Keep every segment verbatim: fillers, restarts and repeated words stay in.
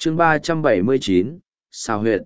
chương ba trăm bảy mươi chín, xào huyệt.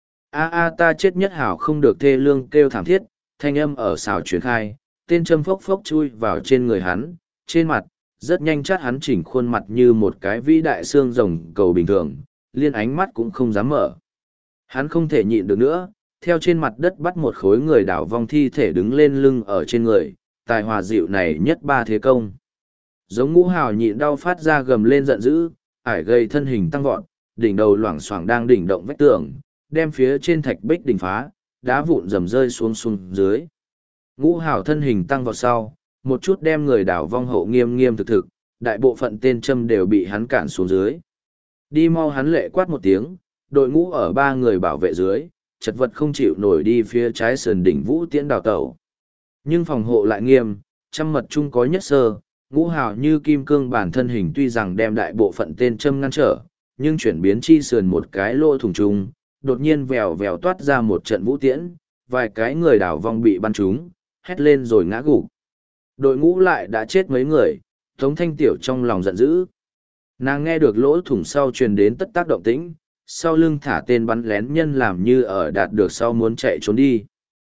A a ta chết, Nhất Hào không được thê lương kêu thảm thiết, thanh âm ở xào truyền khai, tên châm phốc phốc chui vào trên người hắn, trên mặt, rất nhanh chát hắn chỉnh khuôn mặt như một cái vĩ đại xương rồng cầu bình thường, liên ánh mắt cũng không dám mở. Hắn không thể nhịn được nữa, theo trên mặt đất bắt một khối người đảo vong thi thể đứng lên lưng ở trên người, tài hòa dịu này nhất ba thế công. Giống Ngũ Hào nhịn đau phát ra gầm lên giận dữ, ải gây thân hình tăng vọt, đỉnh đầu loảng xoảng đang đỉnh động vách tường, đem phía trên thạch bích đỉnh phá, đá vụn rầm rơi xuống xuống dưới. Ngũ Hào thân hình tăng vọt sau, một chút đem người đảo vong hậu nghiêm nghiêm thực thực, đại bộ phận tên châm đều bị hắn cản xuống dưới. Đi mau, hắn lệ quát một tiếng, đội ngũ ở ba người bảo vệ dưới, chật vật không chịu nổi đi phía trái sườn đỉnh Vũ Tiễn đào tẩu. Nhưng phòng hộ lại nghiêm, trăm mật chung có nhất sơ, Ngũ Hào như kim cương bản thân hình tuy rằng đem đại bộ phận tên châm ngăn trở, nhưng chuyển biến chi sườn một cái lỗ thủng chung, đột nhiên vèo vèo toát ra một trận vũ tiễn, vài cái người đảo vong bị bắn trúng, hét lên rồi ngã gục. Đội ngũ lại đã chết mấy người, Tống Thanh Tiểu trong lòng giận dữ. Nàng nghe được lỗ thủng sau truyền đến tất tác động tĩnh, sau lưng thả tên bắn lén nhân làm như ở đạt được sau muốn chạy trốn đi.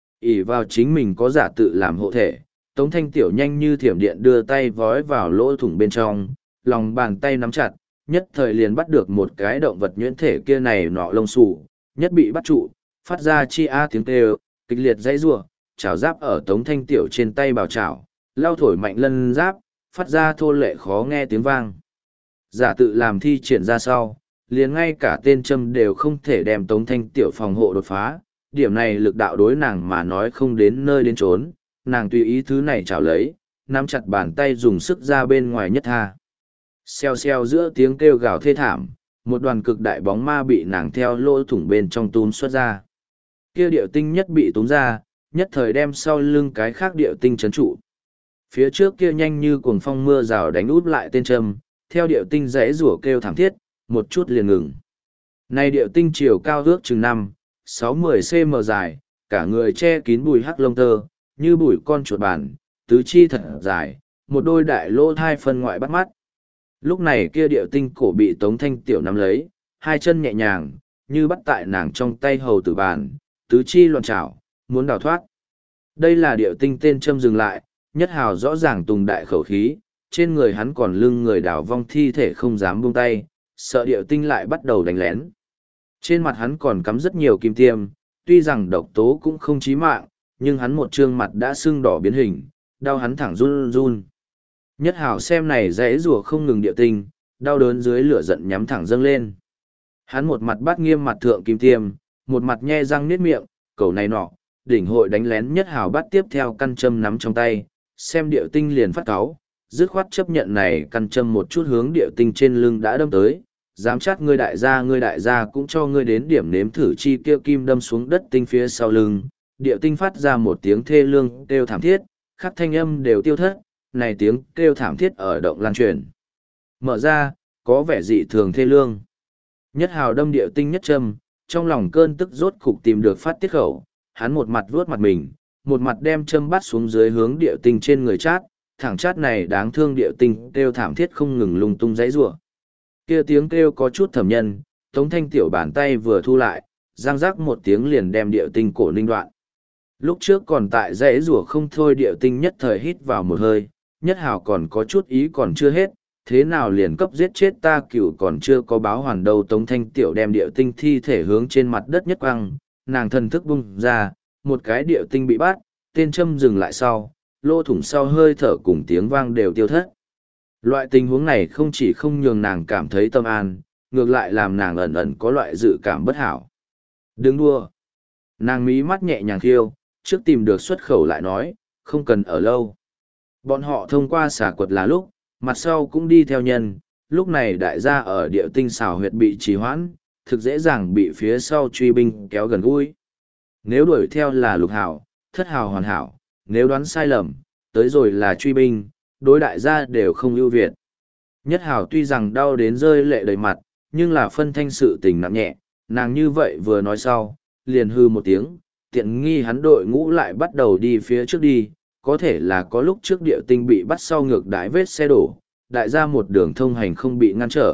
ỷ vào chính mình có giả tự làm hộ thể, Tống Thanh Tiểu nhanh như thiểm điện đưa tay vói vào lỗ thủng bên trong, lòng bàn tay nắm chặt, nhất thời liền bắt được một cái động vật nhuyễn thể kia này nọ lông xù, nhất bị bắt trụ, phát ra chi a tiếng kêu, kịch liệt dãy rủa, chảo giáp ở Tống Thanh Tiểu trên tay bào chảo, lao thổi mạnh lân giáp, phát ra thô lệ khó nghe tiếng vang. Giả tự làm thi triển ra sau, liền ngay cả tên châm đều không thể đem Tống Thanh Tiểu phòng hộ đột phá, điểm này lực đạo đối nàng mà nói không đến nơi đến trốn, nàng tùy ý thứ này chảo lấy, nắm chặt bàn tay dùng sức ra bên ngoài nhất tha. Xèo xèo giữa tiếng kêu gào thê thảm, một đoàn cực đại bóng ma bị nàng theo lỗ thủng bên trong túm xuất ra. Kia điệu tinh nhất bị túm ra, nhất thời đem sau lưng cái khác điệu tinh chấn trụ. Phía trước kia nhanh như cuồng phong mưa rào đánh út lại tên châm, theo điệu tinh rẽ rủa kêu thảm thiết, một chút liền ngừng. Này điệu tinh chiều cao ước chừng năm, sáu mươi cm dài, cả người che kín bùi hắc lông tơ, như bùi con chuột bàn, tứ chi thật dài, một đôi đại lỗ thai phân ngoại bắt mắt. Lúc này kia điệu tinh cổ bị Tống Thanh Tiểu nắm lấy, hai chân nhẹ nhàng, như bắt tại nàng trong tay hầu tử bàn, tứ chi loạn trảo, muốn đào thoát. Đây là điệu tinh tên châm dừng lại, Nhất Hào rõ ràng tùng đại khẩu khí, trên người hắn còn lưng người đào vong thi thể không dám buông tay, sợ điệu tinh lại bắt đầu đánh lén. Trên mặt hắn còn cắm rất nhiều kim tiêm, tuy rằng độc tố cũng không chí mạng, nhưng hắn một trương mặt đã sưng đỏ biến hình, đau hắn thẳng run run. Nhất Hào xem này dãy rùa không ngừng điệu tinh, đau đớn dưới lửa giận nhắm thẳng dâng lên. Hắn một mặt bắt nghiêm mặt thượng kim tiêm, một mặt nhe răng niết miệng, cầu này nọ, đỉnh hội đánh lén Nhất Hào bắt tiếp theo căn châm nắm trong tay, xem điệu tinh liền phát cáu, dứt khoát chấp nhận này căn châm một chút hướng điệu tinh trên lưng đã đâm tới, dám chắc ngươi đại gia ngươi đại gia cũng cho ngươi đến điểm nếm thử chi kia kim đâm xuống đất tinh phía sau lưng, điệu tinh phát ra một tiếng thê lương kêu thảm thiết, khắp thanh âm đều tiêu thất, này tiếng kêu thảm thiết ở động lan truyền. Mở ra, có vẻ dị thường thê lương. Nhất Hào đâm điệu tinh nhất châm, trong lòng cơn tức rốt cục tìm được phát tiết khẩu, hắn một mặt vuốt mặt mình, một mặt đem châm bắt xuống dưới hướng điệu tinh trên người chát, thẳng chát này đáng thương điệu tinh kêu thảm thiết không ngừng lung tung giãy giụa. Kia tiếng kêu có chút thẩm nhân, Tống Thanh Tiểu bàn tay vừa thu lại, giang rắc một tiếng liền đem điệu tinh cổ ninh đoạn. Lúc trước còn tại giãy giụa không thôi, điệu tinh nhất thời hít vào một hơi, Nhất Hào còn có chút ý còn chưa hết, thế nào liền cấp giết chết ta cửu còn chưa có báo hoàn đâu. Tống Thanh Tiểu đem điệu tinh thi thể hướng trên mặt đất nhất quăng, nàng thần thức bung ra, một cái điệu tinh bị bắt, tên châm dừng lại sau, lỗ thủng sau hơi thở cùng tiếng vang đều tiêu thất. Loại tình huống này không chỉ không nhường nàng cảm thấy tâm an, ngược lại làm nàng ẩn ẩn có loại dự cảm bất hảo. Đừng đua. Nàng mí mắt nhẹ nhàng khiêu, trước tìm được xuất khẩu lại nói, không cần ở lâu. Bọn họ thông qua xả quật là lúc, mặt sau cũng đi theo nhân, lúc này đại gia ở địa tinh xảo huyệt bị trì hoãn, thực dễ dàng bị phía sau truy binh kéo gần gũi. Nếu đuổi theo là lục hảo, thất hảo hoàn hảo, nếu đoán sai lầm, tới rồi là truy binh, đối đại gia đều không ưu việt. Nhất Hảo tuy rằng đau đến rơi lệ đầy mặt, nhưng là phân thanh sự tình nặng nhẹ, nàng như vậy vừa nói sau, liền hư một tiếng, tiện nghi hắn đội ngũ lại bắt đầu đi phía trước đi, có thể là có lúc trước địa tinh bị bắt sau ngược đái vết xe đổ, đại gia một đường thông hành không bị ngăn trở,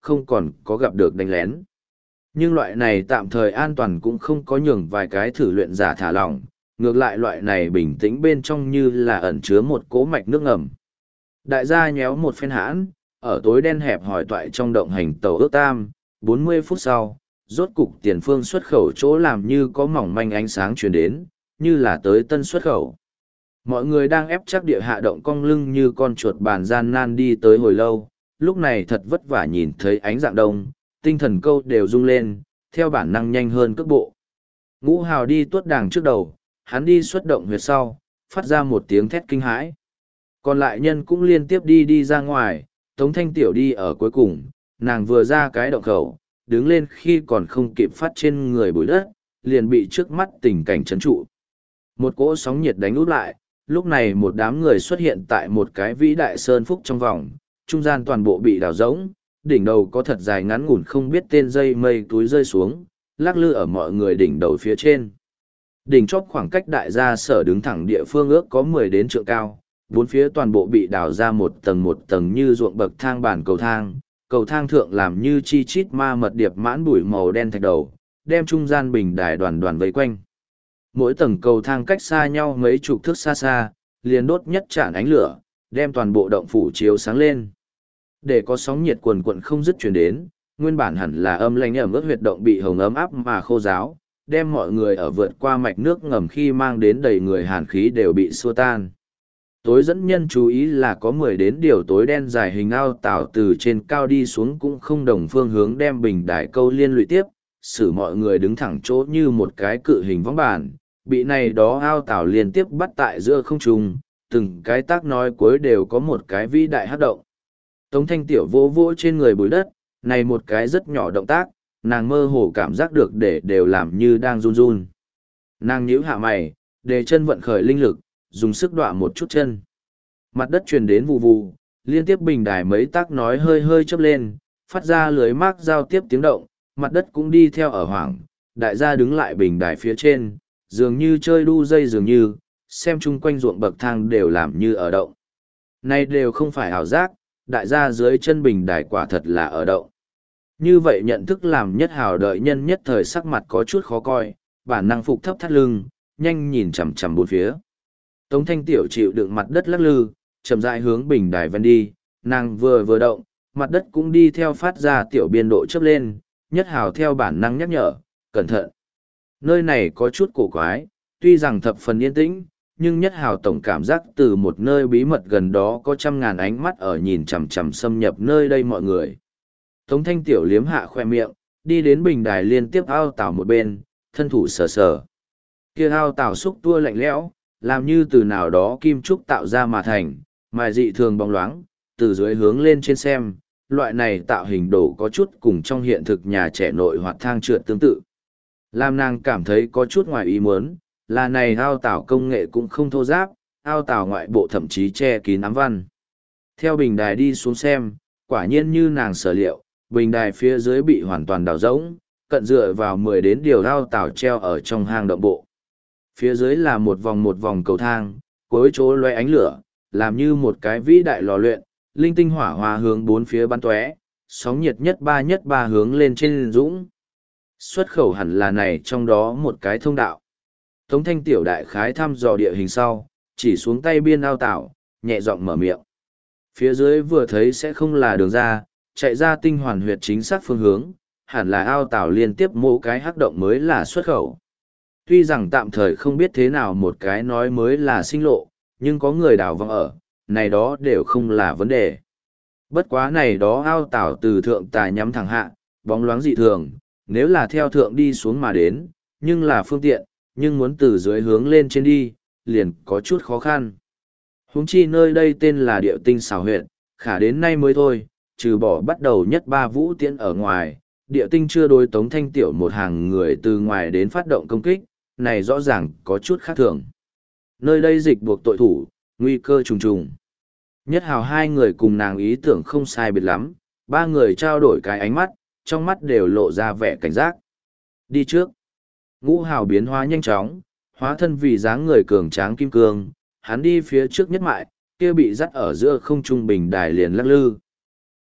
không còn có gặp được đánh lén. Nhưng loại này tạm thời an toàn cũng không có nhường vài cái thử luyện giả thả lỏng, ngược lại loại này bình tĩnh bên trong như là ẩn chứa một cỗ mạch nước ngầm. Đại gia nhéo một phen hãn, ở tối đen hẹp hỏi toại trong động hành tàu ước tam, bốn mươi phút sau, rốt cục tiền phương xuất khẩu chỗ làm như có mỏng manh ánh sáng truyền đến, như là tới tân xuất khẩu. Mọi người đang ép chắc địa hạ động cong lưng như con chuột bàn gian nan đi tới hồi lâu, lúc này thật vất vả nhìn thấy ánh dạng đông, tinh thần câu đều rung lên, theo bản năng nhanh hơn cước bộ. Ngũ Hào đi tuốt đàng trước đầu, hắn đi xuất động huyệt sau, phát ra một tiếng thét kinh hãi. Còn lại nhân cũng liên tiếp đi đi ra ngoài, Tống Thanh Tiểu đi ở cuối cùng, nàng vừa ra cái động khẩu, đứng lên khi còn không kịp phát trên người bụi đất, liền bị trước mắt tình cảnh chấn trụ. Một cỗ sóng nhiệt đánh út lại, lúc này một đám người xuất hiện tại một cái vĩ đại sơn phúc trong vòng, trung gian toàn bộ bị đào rỗng, đỉnh đầu có thật dài ngắn ngủn không biết tên dây mây túi rơi xuống, lắc lư ở mọi người đỉnh đầu phía trên. Đỉnh chóp khoảng cách đại gia sở đứng thẳng địa phương ước có mười đến trượng cao, bốn phía toàn bộ bị đào ra một tầng một tầng như ruộng bậc thang bản cầu thang, cầu thang thượng làm như chi chít ma mật điệp mãn bụi màu đen thạch đầu, đem trung gian bình đài đoàn đoàn vây quanh. Mỗi tầng cầu thang cách xa nhau mấy chục thước xa xa, liền đốt nhất tràn ánh lửa, đem toàn bộ động phủ chiếu sáng lên. Để có sóng nhiệt quần quận không dứt chuyển đến, nguyên bản hẳn là âm lạnh ẩm ướt huyệt động bị hồng ấm áp mà khô ráo, đem mọi người ở vượt qua mạch nước ngầm khi mang đến đầy người hàn khí đều bị xua tan. Tối dẫn nhân chú ý là có mười đến điều tối đen dài hình ao tảo từ trên cao đi xuống cũng không đồng phương hướng đem bình đài câu liên lụy tiếp, xử mọi người đứng thẳng chỗ như một cái cự hình võng bàn, bị này đó ao tảo liên tiếp bắt tại giữa không trung, từng cái tác nói cuối đều có một cái vĩ đại hát động. Tống Thanh Tiểu vỗ vỗ trên người bụi đất, này một cái rất nhỏ động tác, nàng mơ hồ cảm giác được để đều làm như đang run run. Nàng nhíu hạ mày, để chân vận khởi linh lực, dùng sức đọa một chút chân. Mặt đất truyền đến vù vù, liên tiếp bình đài mấy tác nói hơi hơi chớp lên, phát ra lưới mác giao tiếp tiếng động, mặt đất cũng đi theo ở hoảng, đại gia đứng lại bình đài phía trên, dường như chơi đu dây dường như, xem chung quanh ruộng bậc thang đều làm như ở động. Này đều không phải ảo giác, đại gia dưới chân bình đài quả thật là ở động. Như vậy nhận thức làm Nhất Hào đợi nhân nhất thời sắc mặt có chút khó coi, bản năng phục thấp thắt lưng, nhanh nhìn chằm chằm bốn phía. Tống Thanh Tiểu chịu đựng mặt đất lắc lư, chậm rãi hướng bình đài ven đi, nàng vừa vừa động, mặt đất cũng đi theo phát ra tiểu biên độ chớp lên, Nhất Hào theo bản năng nhắc nhở, cẩn thận. Nơi này có chút cổ quái, tuy rằng thập phần yên tĩnh, nhưng Nhất Hào tổng cảm giác từ một nơi bí mật gần đó có trăm ngàn ánh mắt ở nhìn chằm chằm xâm nhập nơi đây mọi người. Tống Thanh Tiểu liếm hạ khoe miệng, đi đến bình đài liên tiếp ao tảo một bên, thân thủ sờ sờ. Kia ao tảo xúc tua lạnh lẽo, làm như từ nào đó kim trúc tạo ra mà thành, mài dị thường bóng loáng, từ dưới hướng lên trên xem, loại này tạo hình đổ có chút cùng trong hiện thực nhà trẻ nội hoạt thang trượt tương tự. Làm nàng cảm thấy có chút ngoài ý muốn, là này ao tảo công nghệ cũng không thô giáp, ao tảo ngoại bộ thậm chí che kín ám văn. Theo bình đài đi xuống xem, quả nhiên như nàng sở liệu, bình đài phía dưới bị hoàn toàn đào rỗng, cận dựa vào mười đến điều ao tảo treo ở trong hang động bộ. Phía dưới là một vòng một vòng cầu thang, cuối chỗ loe ánh lửa, làm như một cái vĩ đại lò luyện, linh tinh hỏa hoa hướng bốn phía bắn tóe, sóng nhiệt nhất ba nhất ba hướng lên trên dũng. Xuất khẩu hẳn là này trong đó một cái thông đạo. Tống Thanh Tiểu đại khái thăm dò địa hình sau, chỉ xuống tay biên ao tảo, nhẹ giọng mở miệng. Phía dưới vừa thấy sẽ không là đường ra, chạy ra tinh hoàn huyệt chính xác phương hướng, hẳn là ao tảo liên tiếp mỗi cái hắc động mới là xuất khẩu. Tuy rằng tạm thời không biết thế nào một cái nói mới là sinh lộ, nhưng có người đào vong ở, này đó đều không là vấn đề. Bất quá này đó ao tảo từ thượng tà nhắm thẳng hạ, bóng loáng dị thường, nếu là theo thượng đi xuống mà đến, nhưng là phương tiện, nhưng muốn từ dưới hướng lên trên đi, liền có chút khó khăn. Huống chi nơi đây tên là Điệu Tinh Xảo Huyệt, khả đến nay mới thôi, trừ bỏ bắt đầu nhất ba vũ tiễn ở ngoài, Điệu Tinh chưa đối Tống Thanh Tiểu một hàng người từ ngoài đến phát động công kích, này rõ ràng có chút khác thường. Nơi đây dịch buộc tội thủ, nguy cơ trùng trùng. Nhất Hào hai người cùng nàng ý tưởng không sai biệt lắm, ba người trao đổi cái ánh mắt, trong mắt đều lộ ra vẻ cảnh giác. Đi trước. Ngũ Hào biến hóa nhanh chóng, hóa thân vì dáng người cường tráng kim cương, hắn đi phía trước nhất mại, kia bị dắt ở giữa không trung bình đài liền lắc lư.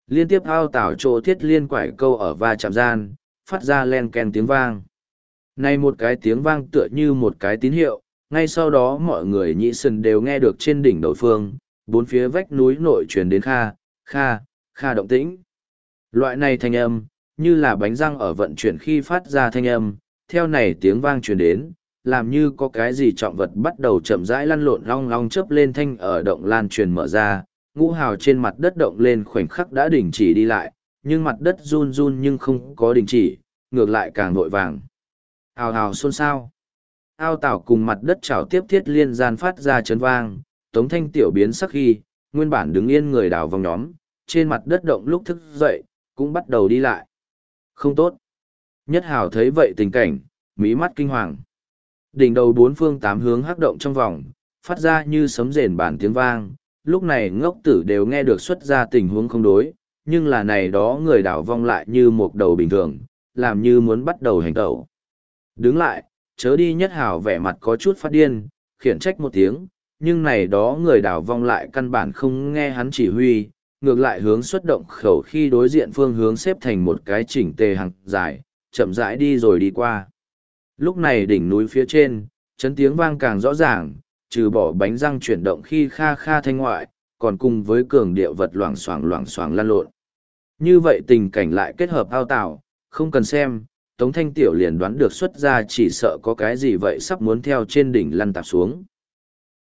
Liên tiếp ao tảo chỗ thiết liên quải câu ở va chạm gian, phát ra len ken tiếng vang. Này một cái tiếng vang tựa như một cái tín hiệu, ngay sau đó mọi người nhĩ sần đều nghe được trên đỉnh đầu phương, bốn phía vách núi nội truyền đến kha, kha, kha động tĩnh. Loại này thanh âm, như là bánh răng ở vận chuyển khi phát ra thanh âm, theo này tiếng vang truyền đến, làm như có cái gì trọng vật bắt đầu chậm rãi lăn lộn long long chớp lên thanh ở động lan truyền mở ra, ngũ hào trên mặt đất động lên khoảnh khắc đã đình chỉ đi lại, nhưng mặt đất run run nhưng không có đình chỉ, ngược lại càng vội vàng. Hào hào xôn xao. Ao tảo cùng mặt đất chảo tiếp thiết liên gian phát ra chấn vang, Tống Thanh tiểu biến sắc khi, nguyên bản đứng yên người đào vòng nhóm, trên mặt đất động lúc thức dậy, cũng bắt đầu đi lại. Không tốt. Nhất hào thấy vậy tình cảnh, mí mắt kinh hoàng. Đỉnh đầu bốn phương tám hướng hắc động trong vòng, phát ra như sấm rền bản tiếng vang, lúc này ngốc tử đều nghe được xuất ra tình huống không đối, nhưng là này đó người đảo vong lại như một đầu bình thường, làm như muốn bắt đầu hành tẩu. Đứng lại, chớ đi nhất hào vẻ mặt có chút phát điên, khiển trách một tiếng, nhưng này đó người đảo vong lại căn bản không nghe hắn chỉ huy, ngược lại hướng xuất động khẩu khi đối diện phương hướng xếp thành một cái chỉnh tề hàng dài, chậm rãi đi rồi đi qua. Lúc này đỉnh núi phía trên, chấn tiếng vang càng rõ ràng, trừ bỏ bánh răng chuyển động khi kha kha thanh ngoại, còn cùng với cường điệu vật loảng xoảng loảng xoảng lăn lộn. Như vậy tình cảnh lại kết hợp ao tạo, không cần xem, Tống Thanh Tiểu liền đoán được xuất ra chỉ sợ có cái gì vậy sắp muốn theo trên đỉnh lăn tạp xuống.